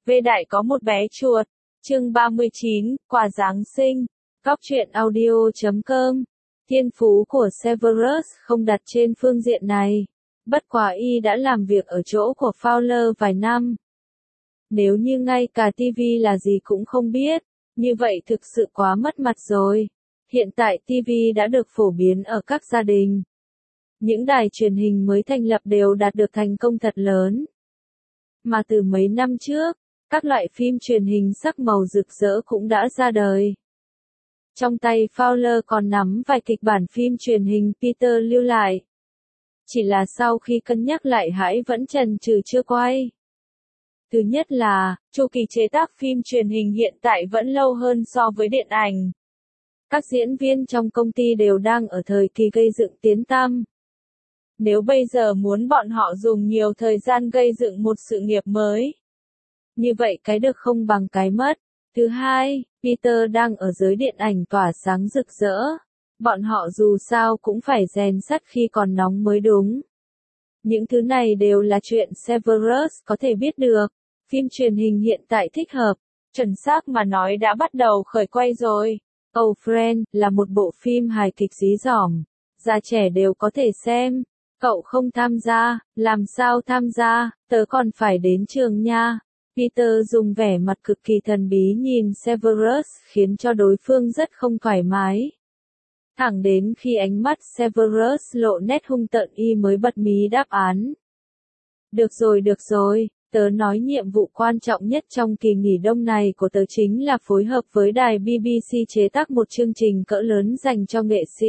Vê Đại có một bé chuột. Chương 39, quà Giáng sinh. Góc truyện audio.com. Thiên phú của Severus không đặt trên phương diện này. Bất quá y đã làm việc ở chỗ của Fowler vài năm. Nếu như ngay cả TV là gì cũng không biết, như vậy thực sự quá mất mặt rồi. Hiện tại TV đã được phổ biến ở các gia đình. Những đài truyền hình mới thành lập đều đạt được thành công thật lớn. Mà từ mấy năm trước, các loại phim truyền hình sắc màu rực rỡ cũng đã ra đời. Trong tay Fowler còn nắm vài kịch bản phim truyền hình Peter lưu lại. Chỉ là sau khi cân nhắc lại hãy vẫn chần chừ chưa quay. Thứ nhất là, chu kỳ chế tác phim truyền hình hiện tại vẫn lâu hơn so với điện ảnh. Các diễn viên trong công ty đều đang ở thời kỳ gây dựng tiến tăm. Nếu bây giờ muốn bọn họ dùng nhiều thời gian gây dựng một sự nghiệp mới, như vậy cái được không bằng cái mất. Thứ hai, Peter đang ở giới điện ảnh tỏa sáng rực rỡ. Bọn họ dù sao cũng phải rèn sắt khi còn nóng mới đúng. Những thứ này đều là chuyện Severus có thể biết được. Phim truyền hình hiện tại thích hợp, chuẩn xác mà nói đã bắt đầu khởi quay rồi. Old Friend là một bộ phim hài kịch dí dỏm, già trẻ đều có thể xem. Cậu không tham gia, làm sao tham gia, tớ còn phải đến trường nha. Peter dùng vẻ mặt cực kỳ thần bí nhìn Severus khiến cho đối phương rất không thoải mái. Thẳng đến khi ánh mắt Severus lộ nét hung tợn y mới bật mí đáp án. Được rồi, tớ nói nhiệm vụ quan trọng nhất trong kỳ nghỉ đông này của tớ chính là phối hợp với đài BBC chế tác một chương trình cỡ lớn dành cho nghệ sĩ.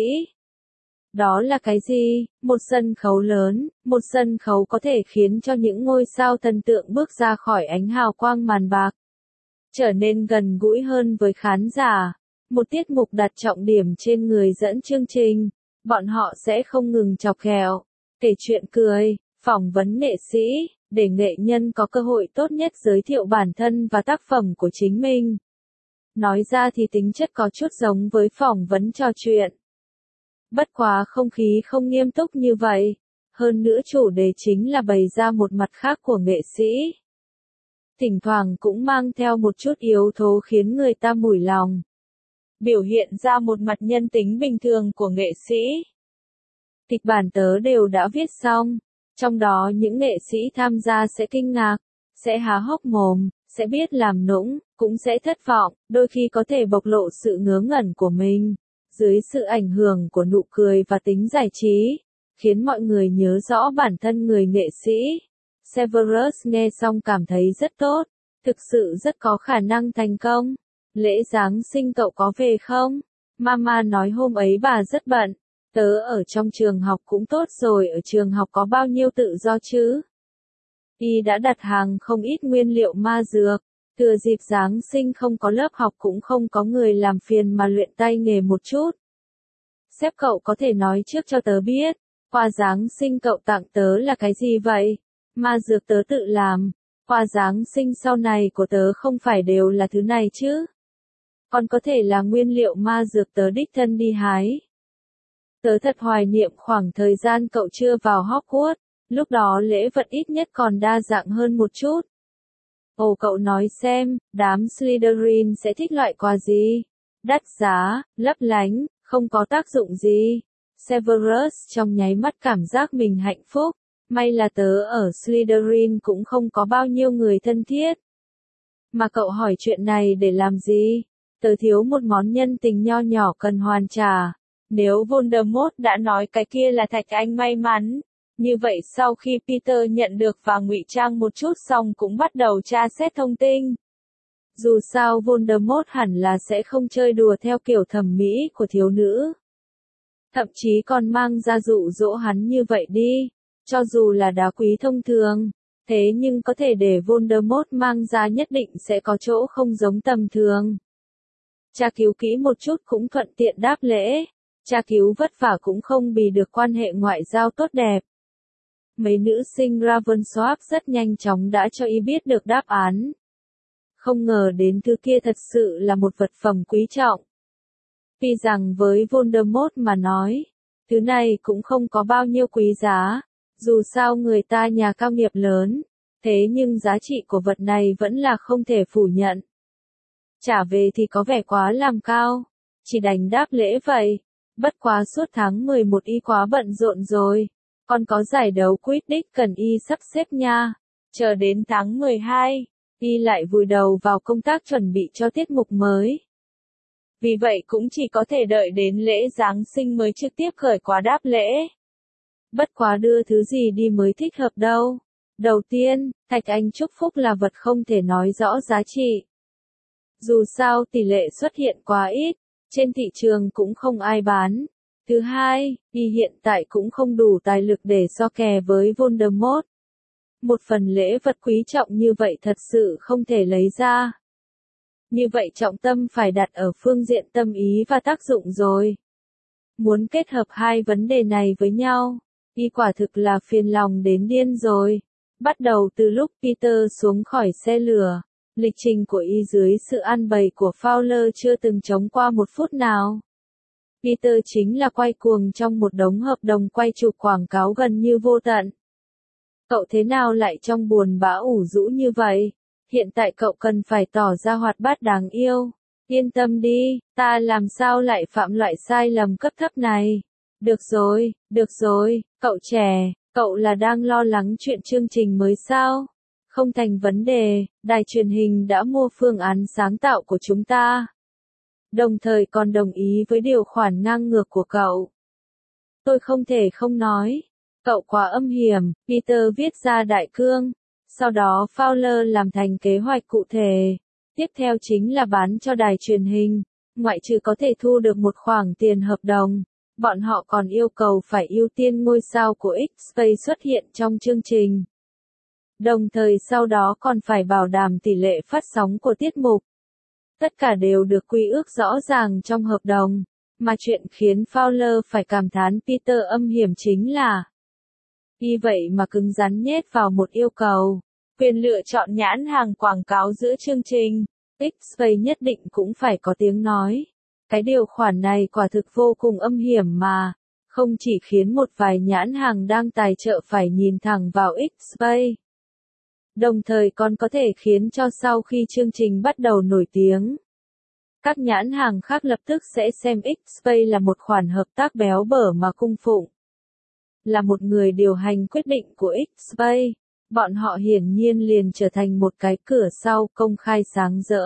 Đó là cái gì? Một sân khấu lớn, một sân khấu có thể khiến cho những ngôi sao thần tượng bước ra khỏi ánh hào quang màn bạc, trở nên gần gũi hơn với khán giả. Một tiết mục đặt trọng điểm trên người dẫn chương trình, bọn họ sẽ không ngừng chọc ghẹo, kể chuyện cười, phỏng vấn nghệ sĩ, để nghệ nhân có cơ hội tốt nhất giới thiệu bản thân và tác phẩm của chính mình. Nói ra thì tính chất có chút giống với phỏng vấn trò chuyện. Bất quá không khí không nghiêm túc như vậy, hơn nữa chủ đề chính là bày ra một mặt khác của nghệ sĩ. Thỉnh thoảng cũng mang theo một chút yếu tố khiến người ta mủi lòng. Biểu hiện ra một mặt nhân tính bình thường của nghệ sĩ. Kịch bản tớ đều đã viết xong, trong đó những nghệ sĩ tham gia sẽ kinh ngạc, sẽ há hốc mồm, sẽ biết làm nũng, cũng sẽ thất vọng, đôi khi có thể bộc lộ sự ngớ ngẩn của mình. Dưới sự ảnh hưởng của nụ cười và tính giải trí, khiến mọi người nhớ rõ bản thân người nghệ sĩ. Severus nghe xong cảm thấy rất tốt, thực sự rất có khả năng thành công. Lễ Giáng sinh cậu có về không? Mama nói hôm ấy bà rất bận. Tớ ở trong trường học cũng tốt rồi, ở trường học có bao nhiêu tự do chứ? Y đã đặt hàng không ít nguyên liệu ma dược. Thừa dịp Giáng sinh không có lớp học cũng không có người làm phiền mà luyện tay nghề một chút. Sếp cậu có thể nói trước cho tớ biết, quà Giáng sinh cậu tặng tớ là cái gì vậy? Ma dược tớ tự làm, quà Giáng sinh sau này của tớ không phải đều là thứ này chứ? Còn có thể là nguyên liệu ma dược tớ đích thân đi hái. Tớ thật hoài niệm khoảng thời gian cậu chưa vào Hogwarts, lúc đó lễ vật ít nhất còn đa dạng hơn một chút. Ồ cậu nói xem, đám Slytherin sẽ thích loại quà gì? Đắt giá, lấp lánh, không có tác dụng gì. Severus trong nháy mắt cảm giác mình hạnh phúc. May là tớ ở Slytherin cũng không có bao nhiêu người thân thiết. Mà cậu hỏi chuyện này để làm gì? Tớ thiếu một món nhân tình nho nhỏ cần hoàn trả. Nếu Voldemort đã nói cái kia là thạch anh may mắn, như vậy sau khi Peter nhận được và ngụy trang một chút xong cũng bắt đầu tra xét thông tin. Dù sao Voldemort hẳn là sẽ không chơi đùa theo kiểu thẩm mỹ của thiếu nữ. Thậm chí còn mang ra dụ dỗ hắn như vậy đi, cho dù là đá quý thông thường, thế nhưng có thể để Voldemort mang ra nhất định sẽ có chỗ không giống tầm thường. Tra cứu kỹ một chút cũng thuận tiện đáp lễ, tra cứu vất vả cũng không bì được quan hệ ngoại giao tốt đẹp. Mấy nữ sinh Ravensworth rất nhanh chóng đã cho y biết được đáp án. Không ngờ đến thứ kia thật sự là một vật phẩm quý trọng. Tuy rằng với Voldemort mà nói, thứ này cũng không có bao nhiêu quý giá, dù sao người ta nhà cao nghiệp lớn, Thế nhưng giá trị của vật này vẫn là không thể phủ nhận. Trả về thì có vẻ quá làm cao, chỉ đành đáp lễ vậy. Bất quá suốt tháng 11 y quá bận rộn rồi, còn có giải đấu Quidditch cần y sắp xếp nha. Chờ đến tháng 12, y lại vùi đầu vào công tác chuẩn bị cho tiết mục mới. Vì vậy cũng chỉ có thể đợi đến lễ Giáng sinh mới trực tiếp khởi quá đáp lễ. Bất quá đưa thứ gì đi mới thích hợp đâu. Đầu tiên, thạch anh chúc phúc là vật không thể nói rõ giá trị. Dù sao tỷ lệ xuất hiện quá ít, trên thị trường cũng không ai bán. Thứ hai, y hiện tại cũng không đủ tài lực để so kè với Voldemort. Một phần lễ vật quý trọng như vậy thật sự không thể lấy ra. Như vậy trọng tâm phải đặt ở phương diện tâm ý và tác dụng rồi. Muốn kết hợp hai vấn đề này với nhau, y quả thực là phiền lòng đến điên rồi. Bắt đầu từ lúc Peter xuống khỏi xe lửa, lịch trình của y dưới sự an bày của Fowler chưa từng trống qua một phút nào. Peter chính là quay cuồng trong một đống hợp đồng quay chụp quảng cáo gần như vô tận. Cậu thế nào lại trong buồn bã ủ rũ như vậy? Hiện tại cậu cần phải tỏ ra hoạt bát đáng yêu. Yên tâm đi, ta làm sao lại phạm loại sai lầm cấp thấp này. Được rồi, cậu trẻ, cậu là đang lo lắng chuyện chương trình mới sao? Không thành vấn đề, đài truyền hình đã mua phương án sáng tạo của chúng ta. Đồng thời còn đồng ý với điều khoản ngang ngược của cậu. Tôi không thể không nói. Cậu quá âm hiểm, Peter viết ra đại cương. Sau đó Fowler làm thành kế hoạch cụ thể. Tiếp theo chính là bán cho đài truyền hình. Ngoại trừ có thể thu được một khoản tiền hợp đồng, bọn họ còn yêu cầu phải ưu tiên ngôi sao của X-Space xuất hiện trong chương trình. Đồng thời sau đó còn phải bảo đảm tỷ lệ phát sóng của tiết mục. Tất cả đều được quy ước rõ ràng trong hợp đồng. Mà chuyện khiến Fowler phải cảm thán Peter âm hiểm chính là vì vậy mà cứng rắn nhét vào một yêu cầu. Quyền lựa chọn nhãn hàng quảng cáo giữa chương trình. X-Space nhất định cũng phải có tiếng nói. Cái điều khoản này quả thực vô cùng âm hiểm mà. Không chỉ khiến một vài nhãn hàng đang tài trợ phải nhìn thẳng vào X-Space. Đồng thời còn có thể khiến cho sau khi chương trình bắt đầu nổi tiếng, các nhãn hàng khác lập tức sẽ xem X-Space là một khoản hợp tác béo bở mà cung phụng. Là một người điều hành quyết định của X-Space, bọn họ hiển nhiên liền trở thành một cái cửa sau công khai sáng rỡ.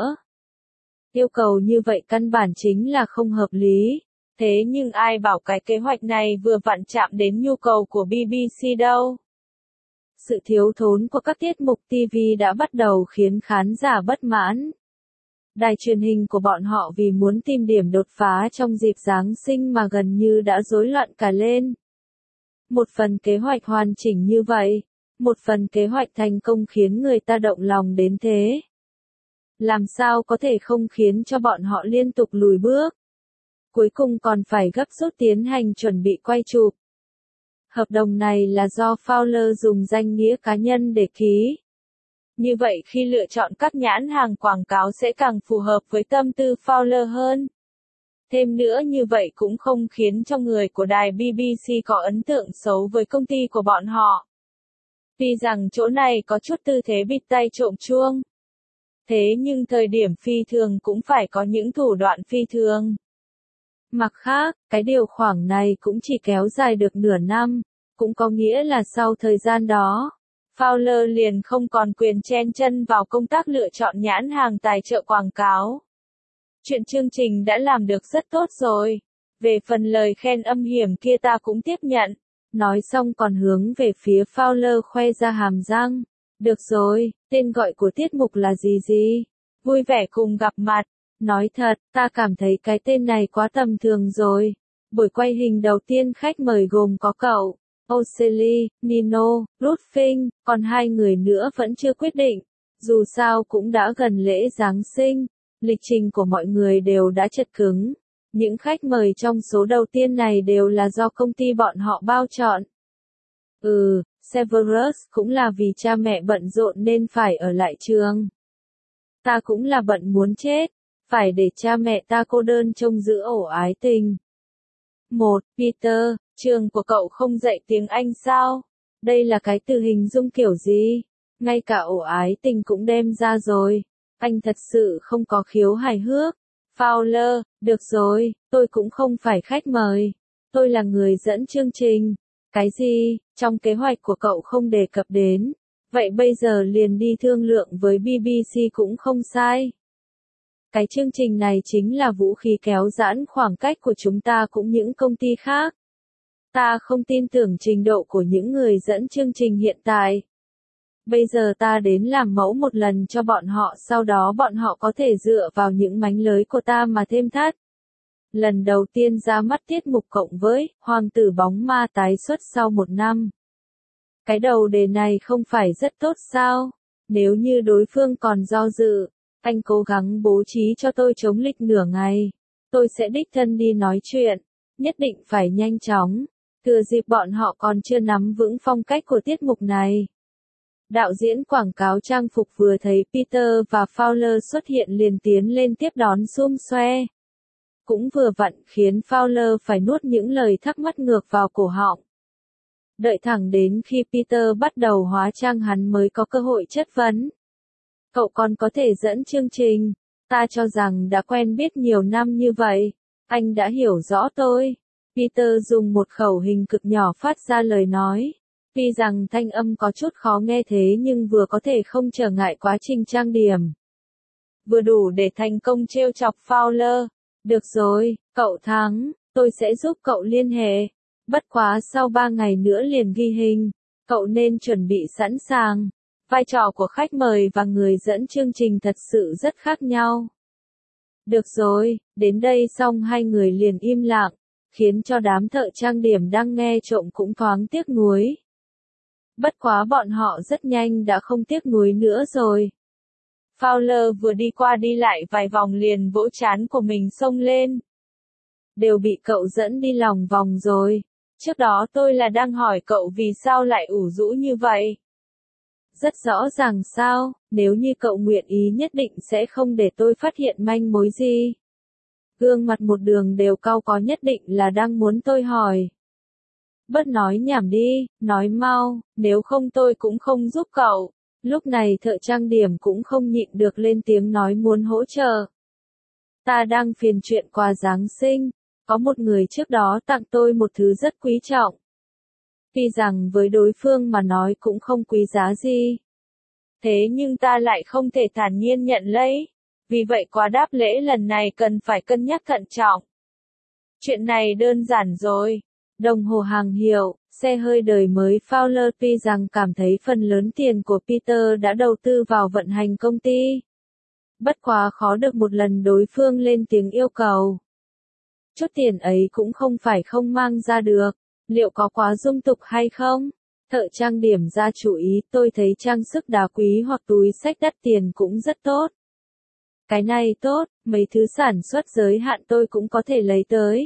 Yêu cầu như vậy căn bản chính là không hợp lý. Thế nhưng ai bảo cái kế hoạch này vừa vặn chạm đến nhu cầu của BBC đâu. Sự thiếu thốn của các tiết mục TV đã bắt đầu khiến khán giả bất mãn. Đài truyền hình của bọn họ vì muốn tìm điểm đột phá trong dịp Giáng sinh mà gần như đã rối loạn cả lên. Một phần kế hoạch hoàn chỉnh như vậy, một phần kế hoạch thành công khiến người ta động lòng đến thế. Làm sao có thể không khiến cho bọn họ liên tục lùi bước. Cuối cùng còn phải gấp rút tiến hành chuẩn bị quay chụp. Hợp đồng này là do Fowler dùng danh nghĩa cá nhân để ký. Như vậy khi lựa chọn các nhãn hàng quảng cáo sẽ càng phù hợp với tâm tư Fowler hơn. Thêm nữa như vậy cũng không khiến cho người của đài BBC có ấn tượng xấu với công ty của bọn họ. Vì rằng chỗ này có chút tư thế bịt tay trộm chuông. Thế nhưng thời điểm phi thường cũng phải có những thủ đoạn phi thường. Mặt khác, cái điều khoản này cũng chỉ kéo dài được nửa năm, cũng có nghĩa là sau thời gian đó, Fowler liền không còn quyền chen chân vào công tác lựa chọn nhãn hàng tài trợ quảng cáo. Chuyện chương trình đã làm được rất tốt rồi. Về phần lời khen âm hiểm kia ta cũng tiếp nhận. Nói xong còn hướng về phía Fowler khoe ra hàm răng. Được rồi, tên gọi của tiết mục là gì? Vui vẻ cùng gặp mặt. Nói thật, ta cảm thấy cái tên này quá tầm thường rồi. Buổi quay hình đầu tiên khách mời gồm có cậu, O'Shelley, Nino, Ruffin, còn hai người nữa vẫn chưa quyết định. Dù sao cũng đã gần lễ Giáng sinh, lịch trình của mọi người đều đã chật cứng. Những khách mời trong số đầu tiên này đều là do công ty bọn họ bao chọn. Severus cũng là vì cha mẹ bận rộn nên phải ở lại trường. Ta cũng là bận muốn chết, phải để cha mẹ ta cô đơn trông giữ ổ ái tình. Peter, trường của cậu không dạy tiếng Anh sao? Đây là cái từ hình dung kiểu gì? Ngay cả ổ ái tình cũng đem ra rồi. Anh thật sự không có khiếu hài hước. Fowler, được rồi, tôi cũng không phải khách mời. Tôi là người dẫn chương trình. Cái gì, trong kế hoạch của cậu không đề cập đến. Vậy bây giờ liền đi thương lượng với BBC cũng không sai. Cái chương trình này chính là vũ khí kéo giãn khoảng cách của chúng ta cũng những công ty khác. Ta không tin tưởng trình độ của những người dẫn chương trình hiện tại. Bây giờ ta đến làm mẫu một lần cho bọn họ, sau đó bọn họ có thể dựa vào những mánh lới của ta mà thêm thắt. Lần đầu tiên ra mắt tiết mục cộng với Hoàng tử bóng ma tái xuất sau 1 năm. Cái đầu đề này không phải rất tốt sao? Nếu như đối phương còn do dự, anh cố gắng bố trí cho tôi chống lịch nửa ngày. Tôi sẽ đích thân đi nói chuyện. Nhất định phải nhanh chóng. Thừa dịp bọn họ còn chưa nắm vững phong cách của tiết mục này. Đạo diễn quảng cáo trang phục vừa thấy Peter và Fowler xuất hiện liền tiến lên tiếp đón xum xoe. Cũng vừa vặn khiến Fowler phải nuốt những lời thắc mắc ngược vào cổ họng. Đợi thẳng đến khi Peter bắt đầu hóa trang hắn mới có cơ hội chất vấn. Cậu còn có thể dẫn chương trình, ta cho rằng đã quen biết nhiều năm như vậy, anh đã hiểu rõ tôi. Peter dùng một khẩu hình cực nhỏ phát ra lời nói. Tuy rằng thanh âm có chút khó nghe thế nhưng vừa có thể không trở ngại quá trình trang điểm. Vừa đủ để thành công trêu chọc Fowler. Được rồi, cậu thắng, tôi sẽ giúp cậu liên hệ. Bất quá sau 3 ngày nữa liền ghi hình, cậu nên chuẩn bị sẵn sàng. Vai trò của khách mời và người dẫn chương trình thật sự rất khác nhau. Được rồi, đến đây xong hai người liền im lặng, khiến cho đám thợ trang điểm đang nghe trộm cũng thoáng tiếc nuối. Bất quá bọn họ rất nhanh đã không tiếc nuối nữa rồi. Fowler vừa đi qua đi lại vài vòng liền vỗ trán của mình xông lên. Đều bị cậu dẫn đi lòng vòng rồi. Trước đó tôi là đang hỏi cậu vì sao lại ủ rũ như vậy. Rất rõ ràng sao, nếu như cậu nguyện ý nhất định sẽ không để tôi phát hiện manh mối gì. Gương mặt một đường đều cau có, nhất định là đang muốn tôi hỏi. Bớt nói nhảm đi, nói mau, nếu không tôi cũng không giúp cậu. Lúc này thợ trang điểm cũng không nhịn được lên tiếng nói muốn hỗ trợ. Ta đang phiền chuyện quà Giáng sinh, có một người trước đó tặng tôi một thứ rất quý trọng. Tuy rằng với đối phương mà nói cũng không quý giá gì. Thế nhưng ta lại không thể thản nhiên nhận lấy. Vì vậy quà đáp lễ lần này cần phải cân nhắc thận trọng. Chuyện này đơn giản rồi. Đồng hồ hàng hiệu, xe hơi đời mới Fowler tuy rằng cảm thấy phần lớn tiền của Peter đã đầu tư vào vận hành công ty. Bất quá khó được một lần đối phương lên tiếng yêu cầu. Chút tiền ấy cũng không phải không mang ra được, liệu có quá dung tục hay không? Thợ trang điểm ra chú ý, tôi thấy trang sức đá quý hoặc túi xách đắt tiền cũng rất tốt. Cái này tốt, mấy thứ sản xuất giới hạn tôi cũng có thể lấy tới.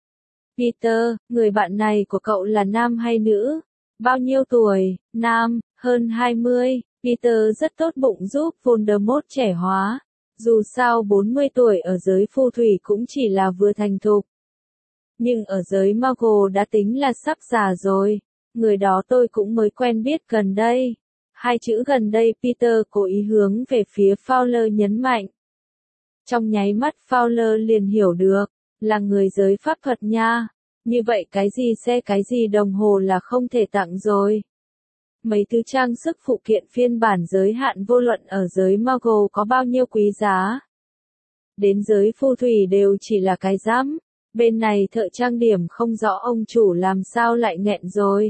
Peter, người bạn này của cậu là nam hay nữ? Bao nhiêu tuổi? Nam, hơn 20. Peter rất tốt bụng giúp Voldemort trẻ hóa. Dù sao 40 tuổi ở giới phù thủy cũng chỉ là vừa thành thục. Nhưng ở giới Muggle đã tính là sắp già rồi. Người đó tôi cũng mới quen biết gần đây. Hai chữ gần đây Peter cố ý hướng về phía Fowler nhấn mạnh. Trong nháy mắt Fowler liền hiểu được, là người giới pháp thuật nha. Như vậy cái gì xe cái gì đồng hồ là không thể tặng rồi. Mấy thứ trang sức phụ kiện phiên bản giới hạn vô luận ở giới Muggle có bao nhiêu quý giá. Đến giới phù thủy đều chỉ là cái rắm. Bên này thợ trang điểm không rõ ông chủ làm sao lại nghẹn rồi.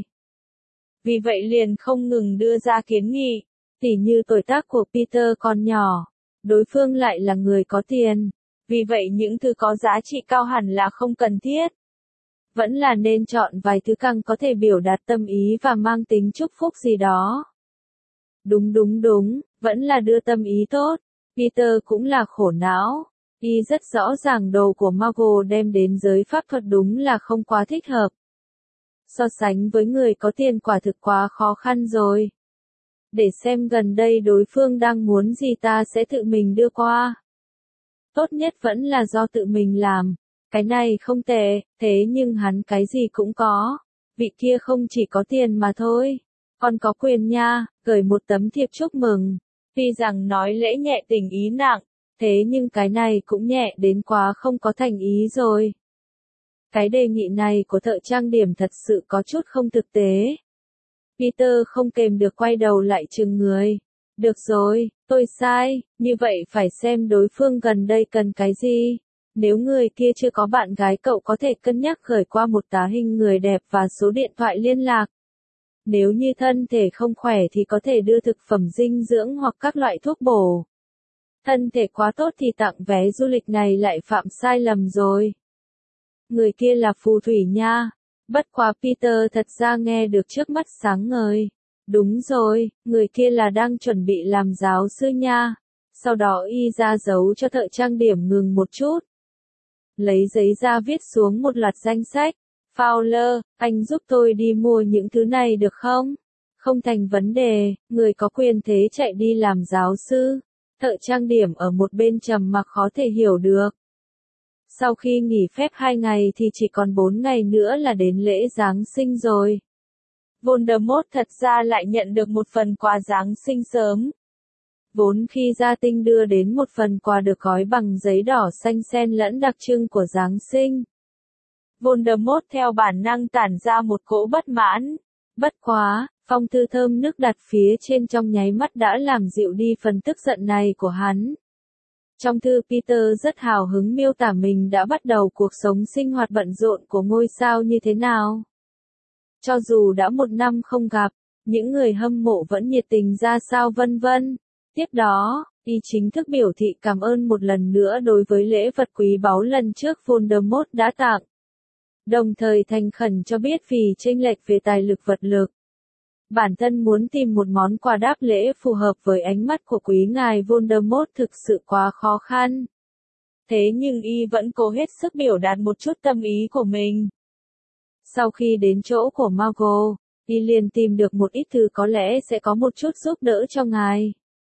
Vì vậy liền không ngừng đưa ra kiến nghị, tỉ như tuổi tác của Peter còn nhỏ, đối phương lại là người có tiền, vì vậy những thứ có giá trị cao hẳn là không cần thiết. Vẫn là nên chọn vài thứ càng có thể biểu đạt tâm ý và mang tính chúc phúc gì đó. Đúng, vẫn là đưa tâm ý tốt. Peter cũng là khổ não. Y rất rõ ràng đồ của Muggle đem đến giới pháp thuật đúng là không quá thích hợp. So sánh với người có tiền quả thực quá khó khăn rồi. Để xem gần đây đối phương đang muốn gì ta sẽ tự mình đưa qua. Tốt nhất vẫn là do tự mình làm. Cái này không tệ, thế nhưng hắn cái gì cũng có. Vị kia không chỉ có tiền mà thôi. Còn có quyền nha, gửi một tấm thiệp chúc mừng. Tuy rằng nói lễ nhẹ tình ý nặng, thế nhưng cái này cũng nhẹ đến quá không có thành ý rồi. Cái đề nghị này của thợ trang điểm thật sự có chút không thực tế. Peter không kềm được quay đầu lại chừng người. Được rồi, tôi sai, như vậy phải xem đối phương gần đây cần cái gì. Nếu người kia chưa có bạn gái cậu có thể cân nhắc gửi qua một tá hình người đẹp và số điện thoại liên lạc. Nếu như thân thể không khỏe thì có thể đưa thực phẩm dinh dưỡng hoặc các loại thuốc bổ. Thân thể quá tốt thì tặng vé du lịch này lại phạm sai lầm rồi. Người kia là phù thủy nha. Bất quá Peter thật ra nghe được trước mắt sáng ngời. Đúng rồi, người kia là đang chuẩn bị làm giáo sư nha. Sau đó y ra dấu cho thợ trang điểm ngừng một chút. Lấy giấy ra viết xuống một loạt danh sách. Fowler, anh giúp tôi đi mua những thứ này được không? Không thành vấn đề, người có quyền thế chạy đi làm giáo sư. Thợ trang điểm ở một bên trầm mặc khó thể hiểu được. Sau khi nghỉ phép 2 ngày thì chỉ còn 4 ngày nữa là đến lễ Giáng sinh rồi. Voldemort thật ra lại nhận được một phần quà Giáng sinh sớm. Vốn khi gia tinh đưa đến một phần quà được gói bằng giấy đỏ xanh xen lẫn đặc trưng của Giáng sinh. Voldemort theo bản năng tản ra một cỗ bất mãn. Bất quá, phong thư thơm nước đặt phía trên trong nháy mắt đã làm dịu đi phần tức giận này của hắn. Trong thư Peter rất hào hứng miêu tả mình đã bắt đầu cuộc sống sinh hoạt bận rộn của ngôi sao như thế nào. Cho dù đã 1 năm không gặp, những người hâm mộ vẫn nhiệt tình ra sao vân vân. Tiếp đó, y chính thức biểu thị cảm ơn một lần nữa đối với lễ vật quý báu lần trước Voldemort đã tặng. Đồng thời thành khẩn cho biết vì chênh lệch về tài lực vật lực. Bản thân muốn tìm một món quà đáp lễ phù hợp với ánh mắt của quý ngài Voldemort thực sự quá khó khăn. Thế nhưng y vẫn cố hết sức biểu đạt một chút tâm ý của mình. Sau khi đến chỗ của Muggle, y liền tìm được một ít thứ có lẽ sẽ có một chút giúp đỡ cho ngài.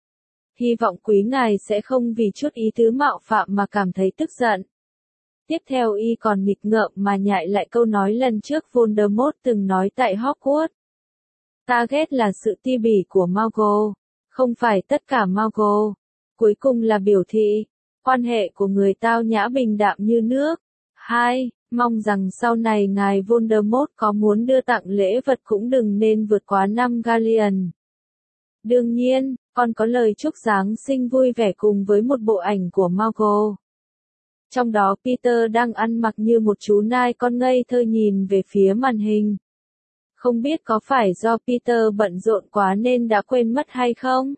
Hy vọng quý ngài sẽ không vì chút ý tứ mạo phạm mà cảm thấy tức giận. Tiếp theo y còn nghịch ngợm mà nhại lại câu nói lần trước Voldemort từng nói tại Hogwarts. Ta ghét là sự ti bỉ của Muggle, không phải tất cả Muggle. Cuối cùng là biểu thị, quan hệ của người tao nhã bình đạm như nước. 2. Mong rằng sau này ngài Voldemort có muốn đưa tặng lễ vật cũng đừng nên vượt quá 5 galleon. Đương nhiên, còn có lời chúc Giáng sinh vui vẻ cùng với một bộ ảnh của Muggle. Trong đó Peter đang ăn mặc như một chú nai con ngây thơ nhìn về phía màn hình. Không biết có phải do Peter bận rộn quá nên đã quên mất hay không?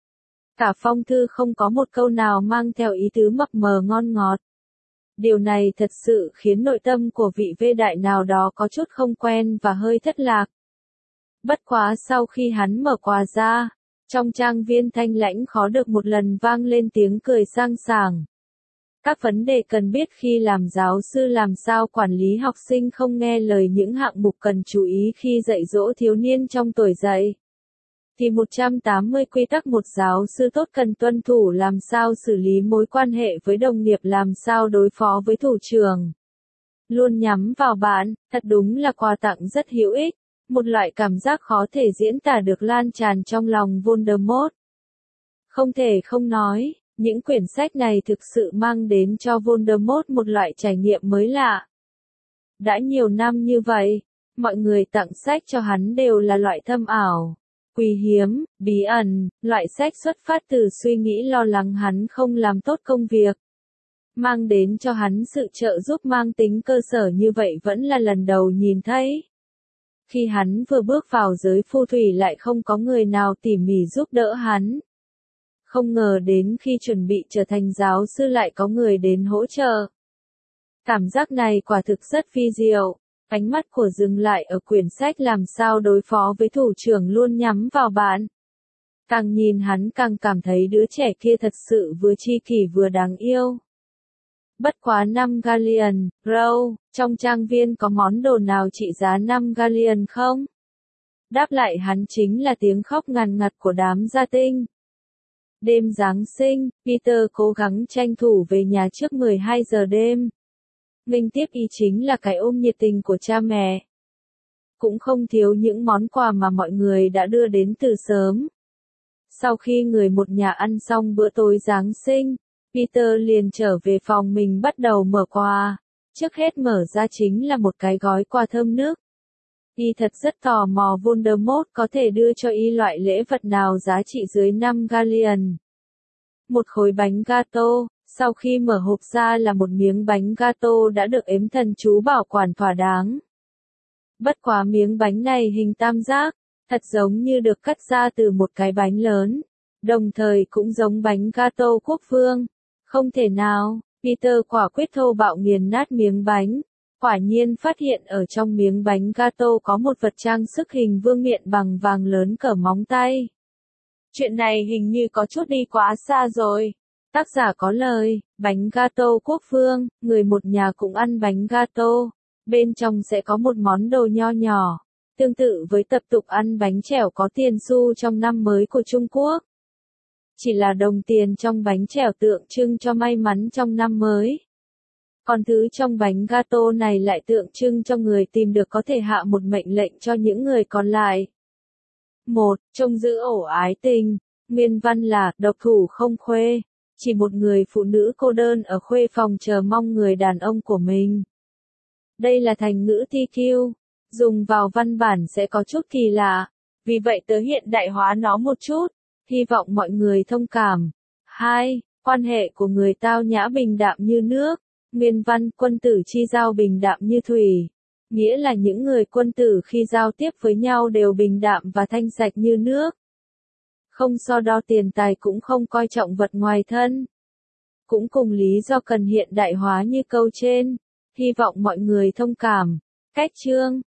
Cả phong thư không có một câu nào mang theo ý tứ mập mờ ngon ngọt. Điều này thật sự khiến nội tâm của vị vê đại nào đó có chút không quen và hơi thất lạc. Bất quá sau khi hắn mở quà ra, trong trang viên thanh lãnh khó được một lần vang lên tiếng cười sang sảng. Các vấn đề cần biết khi làm giáo sư làm sao quản lý học sinh không nghe lời những hạng mục cần chú ý khi dạy dỗ thiếu niên trong tuổi dậy. Thì 180 quy tắc một giáo sư tốt cần tuân thủ làm sao xử lý mối quan hệ với đồng nghiệp làm sao đối phó với thủ trưởng. Luôn nhắm vào bạn, thật đúng là quà tặng rất hữu ích. Một loại cảm giác khó thể diễn tả được lan tràn trong lòng Voldemort. Không thể không nói. Những quyển sách này thực sự mang đến cho Voldemort một loại trải nghiệm mới lạ. Đã nhiều năm như vậy, mọi người tặng sách cho hắn đều là loại thâm ảo, quý hiếm, bí ẩn, loại sách xuất phát từ suy nghĩ lo lắng hắn không làm tốt công việc. Mang đến cho hắn sự trợ giúp mang tính cơ sở như vậy vẫn là lần đầu nhìn thấy. Khi hắn vừa bước vào giới phù thủy lại không có người nào tỉ mỉ giúp đỡ hắn. Không ngờ đến khi chuẩn bị trở thành giáo sư lại có người đến hỗ trợ. Cảm giác này quả thực rất phi diệu. Ánh mắt của dừng lại ở quyển sách làm sao đối phó với thủ trưởng luôn nhắm vào bạn. Càng nhìn hắn càng cảm thấy đứa trẻ kia thật sự vừa chi kỷ vừa đáng yêu. Bất quá 5 galleon, Row, trong trang viên có món đồ nào trị giá 5 galleon không? Đáp lại hắn chính là tiếng khóc ngằn ngặt của đám gia tinh. Đêm Giáng sinh, Peter cố gắng tranh thủ về nhà trước 12 giờ đêm. Nghênh tiếp y chính là cái ôm nhiệt tình của cha mẹ. cũng không thiếu những món quà mà mọi người đã đưa đến từ sớm. Sau khi người một nhà ăn xong bữa tối Giáng sinh, Peter liền trở về phòng mình bắt đầu mở quà. Trước hết mở ra chính là một cái gói quà thơm nức. Y thật rất tò mò Voldemort có thể đưa cho Y loại lễ vật nào giá trị dưới 5 galleon. Một khối bánh gato, sau khi mở hộp ra là một miếng bánh gato đã được ếm thần chú bảo quản thỏa đáng. Bất quá miếng bánh này hình tam giác, thật giống như được cắt ra từ một cái bánh lớn, đồng thời cũng giống bánh gato quốc vương. Không thể nào, Peter quả quyết thô bạo nghiền nát miếng bánh. Quả nhiên phát hiện ở trong miếng bánh gato có một vật trang sức hình vương miện bằng vàng lớn cỡ móng tay. Chuyện này hình như có chút đi quá xa rồi. Tác giả có lời, bánh gato quốc vương, người một nhà cũng ăn bánh gato. Bên trong sẽ có một món đồ nho nhỏ, tương tự với tập tục ăn bánh chèo có tiền xu trong năm mới của Trung Quốc. Chỉ là đồng tiền trong bánh chèo tượng trưng cho may mắn trong năm mới. Còn thứ trong bánh gato này lại tượng trưng cho người tìm được có thể hạ một mệnh lệnh cho những người còn lại. 1. Trông giữ ổ ái tình. Nguyên văn là, độc thủ không khuê. Chỉ một người phụ nữ cô đơn ở khuê phòng chờ mong người đàn ông của mình. Đây là thành ngữ TQ. Dùng vào văn bản sẽ có chút kỳ lạ. Vì vậy tớ hiện đại hóa nó một chút. Hy vọng mọi người thông cảm. 2. Quan hệ của người tao nhã bình đạm như nước. Nguyên văn, quân tử chi giao bình đạm như thủy. Nghĩa là những người quân tử khi giao tiếp với nhau đều bình đạm và thanh sạch như nước. Không so đo tiền tài cũng không coi trọng vật ngoài thân. Cũng cùng lý do cần hiện đại hóa như câu trên. Hy vọng mọi người thông cảm. Cách chương